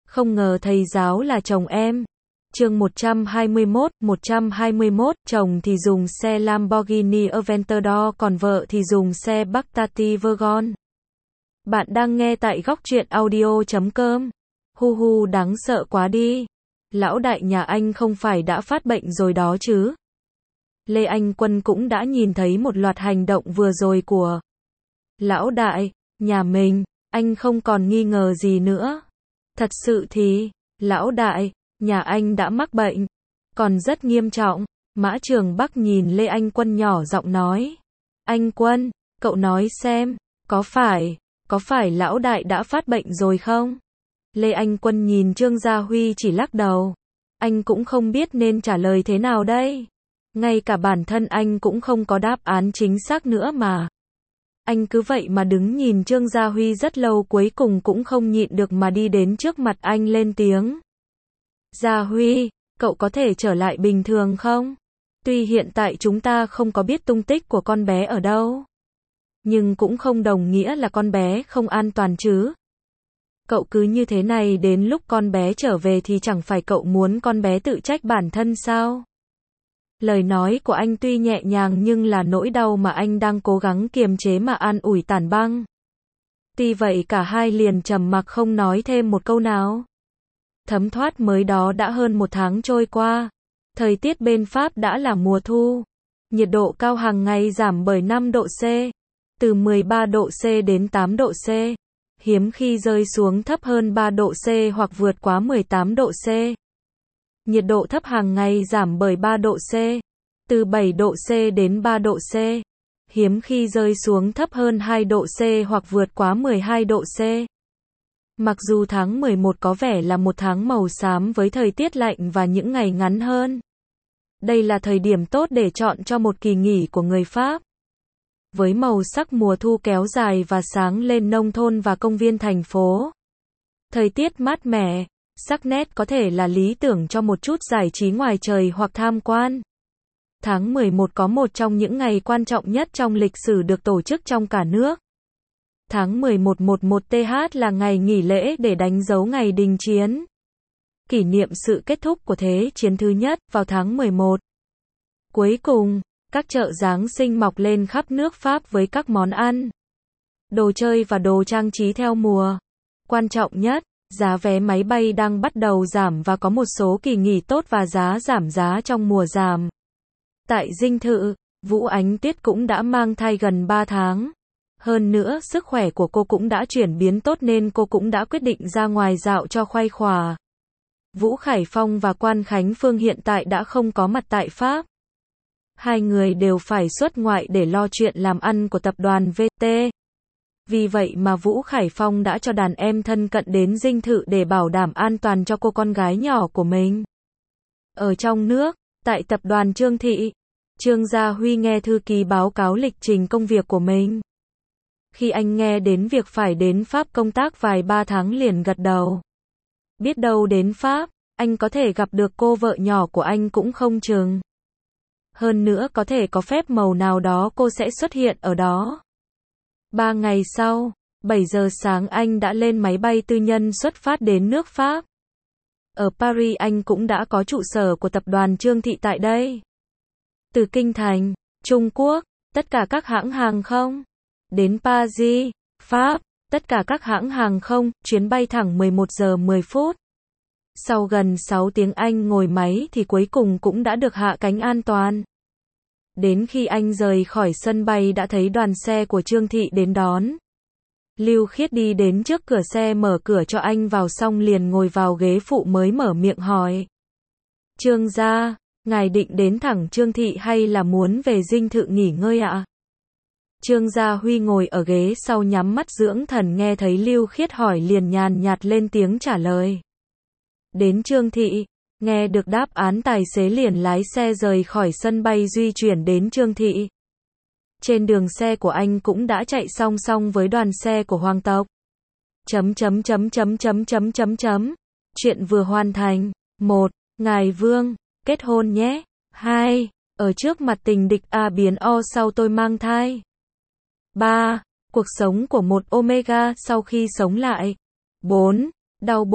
Không ngờ thầy giáo là chồng em. Chương 121, chồng thì dùng xe Lamborghini Aventador còn vợ thì dùng xe Bugatti Veyron. Bạn đang nghe tại góc truyện audio.com. Hu hu, đáng sợ quá đi. Lão đại nhà anh không phải đã phát bệnh rồi đó chứ? Lê Anh Quân cũng đã nhìn thấy một loạt hành động vừa rồi của lão đại nhà mình, anh không còn nghi ngờ gì nữa. Thật sự thì, lão đại nhà anh đã mắc bệnh, còn rất nghiêm trọng. Mã Trường Bắc nhìn Lê Anh Quân nhỏ giọng nói. Anh Quân, cậu nói xem, có phải lão đại đã phát bệnh rồi không? Lê Anh Quân nhìn Trương Gia Huy chỉ lắc đầu. Anh cũng không biết nên trả lời thế nào đây. Ngay cả bản thân anh cũng không có đáp án chính xác nữa mà. Anh cứ vậy mà đứng nhìn Trương Gia Huy rất lâu, cuối cùng cũng không nhịn được mà đi đến trước mặt anh lên tiếng. Gia Huy, cậu có thể trở lại bình thường không? Tuy hiện tại chúng ta không có biết tung tích của con bé ở đâu, nhưng cũng không đồng nghĩa là con bé không an toàn chứ. Cậu cứ như thế này đến lúc con bé trở về thì chẳng phải cậu muốn con bé tự trách bản thân sao? Lời nói của anh tuy nhẹ nhàng nhưng là nỗi đau mà anh đang cố gắng kiềm chế mà an ủi Tản Băng. Tuy vậy cả hai liền trầm mặc không nói thêm một câu nào. Thấm thoát mới đó đã hơn một tháng trôi qua. Thời tiết bên Pháp đã là mùa thu. Nhiệt độ cao hàng ngày giảm bởi 5 độ C. Từ 13 độ C đến 8 độ C. Hiếm khi rơi xuống thấp hơn 3 độ C hoặc vượt quá 18 độ C. Nhiệt độ thấp hàng ngày giảm bởi 3 độ C. Từ 7 độ C đến 3 độ C. Hiếm khi rơi xuống thấp hơn 2 độ C hoặc vượt quá 12 độ C. Mặc dù tháng 11 có vẻ là một tháng màu xám với thời tiết lạnh và những ngày ngắn hơn. Đây là thời điểm tốt để chọn cho một kỳ nghỉ của người Pháp. Với màu sắc mùa thu kéo dài và sáng lên nông thôn và công viên thành phố. Thời tiết mát mẻ, sắc nét có thể là lý tưởng cho một chút giải trí ngoài trời hoặc tham quan. Tháng 11 có một trong những ngày quan trọng nhất trong lịch sử được tổ chức trong cả nước. Tháng 11/11/TH là ngày nghỉ lễ để đánh dấu ngày đình chiến. Kỷ niệm sự kết thúc của Thế chiến thứ nhất vào tháng 11. Cuối cùng, các chợ Giáng sinh mọc lên khắp nước Pháp với các món ăn, đồ chơi và đồ trang trí theo mùa. Quan trọng nhất, giá vé máy bay đang bắt đầu giảm và có một số kỳ nghỉ tốt và giảm giá trong mùa giảm. Tại dinh thự, Vũ Ánh Tuyết cũng đã mang thai gần 3 tháng. Hơn nữa, sức khỏe của cô cũng đã chuyển biến tốt nên cô cũng đã quyết định ra ngoài dạo cho khuây khỏa. Vũ Khải Phong và Quan Khánh Phương hiện tại đã không có mặt tại Pháp. Hai người đều phải xuất ngoại để lo chuyện làm ăn của tập đoàn VT. Vì vậy mà Vũ Khải Phong đã cho đàn em thân cận đến dinh thự để bảo đảm an toàn cho cô con gái nhỏ của mình. Ở trong nước, tại tập đoàn Trương Thị, Trương Gia Huy nghe thư ký báo cáo lịch trình công việc của mình. Khi anh nghe đến việc phải đến Pháp công tác vài 3 tháng liền gật đầu. Biết đâu đến Pháp, anh có thể gặp được cô vợ nhỏ của anh cũng không chừng. Hơn nữa có thể có phép màu nào đó cô sẽ xuất hiện ở đó. 3 ngày sau, 7 giờ sáng anh đã lên máy bay tư nhân xuất phát đến nước Pháp. Ở Paris anh cũng đã có trụ sở của tập đoàn Trương Thị tại đây. Từ Kinh Thành, Trung Quốc, tất cả các hãng hàng không. Đến Paris, Pháp, tất cả các hãng hàng không, chuyến bay thẳng 11 giờ 10 phút. Sau gần 6 tiếng anh ngồi máy thì cuối cùng cũng đã được hạ cánh an toàn. Đến khi anh rời khỏi sân bay đã thấy đoàn xe của Trương Thị đến đón. Lưu Khiết đi đến trước cửa xe mở cửa cho anh vào xong liền ngồi vào ghế phụ mới mở miệng hỏi. Trương gia, ngài định đến thẳng Trương Thị hay là muốn về dinh thự nghỉ ngơi ạ? Trương Gia Huy ngồi ở ghế sau nhắm mắt dưỡng thần, nghe thấy Lưu Khiết hỏi liền nhàn nhạt lên tiếng trả lời. Đến Trương Thị. Nghe được đáp án tài xế liền lái xe rời khỏi sân bay di chuyển đến Trương Thị. Trên đường xe của anh cũng đã chạy song song với đoàn xe của hoàng tộc. Chuyện vừa hoàn thành. 1. Ngài Vương, kết hôn nhé. 2. Ở trước mặt tình địch A biến O sau tôi mang thai. 3. Cuộc sống của một Omega sau khi sống lại. 4. Đau bụng,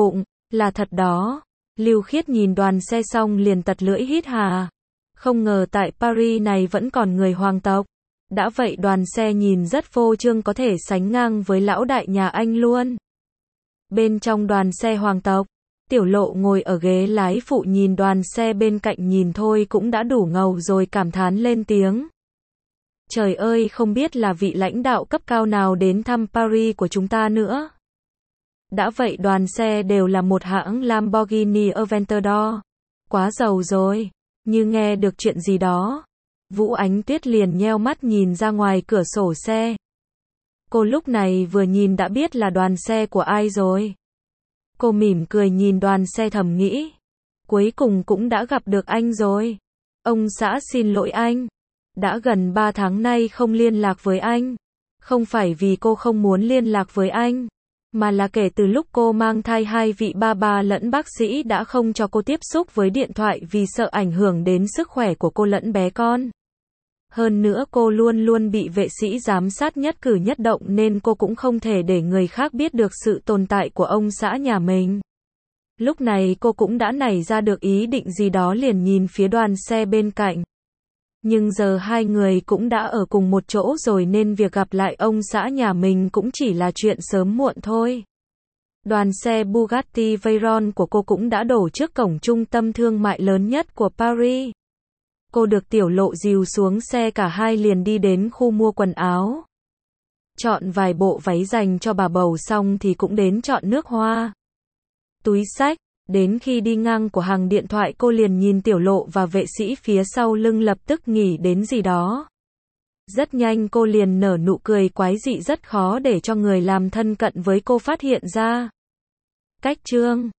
Là thật đó. Lưu Khiết nhìn đoàn xe xong liền tật lưỡi hít hà. Không ngờ tại Paris này vẫn còn người hoàng tộc. Đã vậy đoàn xe nhìn rất phô trương, có thể sánh ngang với lão đại nhà anh luôn. Bên trong đoàn xe hoàng tộc, Tiểu Lộ ngồi ở ghế lái phụ nhìn đoàn xe bên cạnh, nhìn thôi cũng đã đủ ngầu rồi, cảm thán lên tiếng. Trời ơi, không biết là vị lãnh đạo cấp cao nào đến thăm Paris của chúng ta nữa. Đã vậy đoàn xe đều là một hãng Lamborghini Aventador. Quá giàu rồi. Như nghe được chuyện gì đó, Vũ Ánh Tuyết liền nheo mắt nhìn ra ngoài cửa sổ xe. Cô lúc này vừa nhìn đã biết là đoàn xe của ai rồi. Cô mỉm cười nhìn đoàn xe thầm nghĩ. Cuối cùng cũng đã gặp được anh rồi. Ông xã xin lỗi anh. Đã gần 3 tháng nay không liên lạc với anh. Không phải vì cô không muốn liên lạc với anh, mà là kể từ lúc cô mang thai, hai vị ba lẫn bác sĩ đã không cho cô tiếp xúc với điện thoại vì sợ ảnh hưởng đến sức khỏe của cô lẫn bé con. Hơn nữa cô luôn luôn bị vệ sĩ giám sát nhất cử nhất động nên cô cũng không thể để người khác biết được sự tồn tại của ông xã nhà mình. Lúc này cô cũng đã nảy ra được ý định gì đó, liền nhìn phía đoàn xe bên cạnh. Nhưng giờ hai người cũng đã ở cùng một chỗ rồi nên việc gặp lại ông xã nhà mình cũng chỉ là chuyện sớm muộn thôi. Đoàn xe Bugatti Veyron của cô cũng đã đổ trước cổng trung tâm thương mại lớn nhất của Paris. Cô được Tiểu Lộ dìu xuống xe, cả hai liền đi đến khu mua quần áo. Chọn vài bộ váy dành cho bà bầu xong thì cũng đến chọn nước hoa, túi xách. Đến khi đi ngang của hàng điện thoại, cô liền nhìn Tiểu Lộ và vệ sĩ phía sau lưng, lập tức nghĩ đến gì đó. Rất nhanh cô liền nở nụ cười quái dị, rất khó để cho người làm thân cận với cô phát hiện ra. Cách chương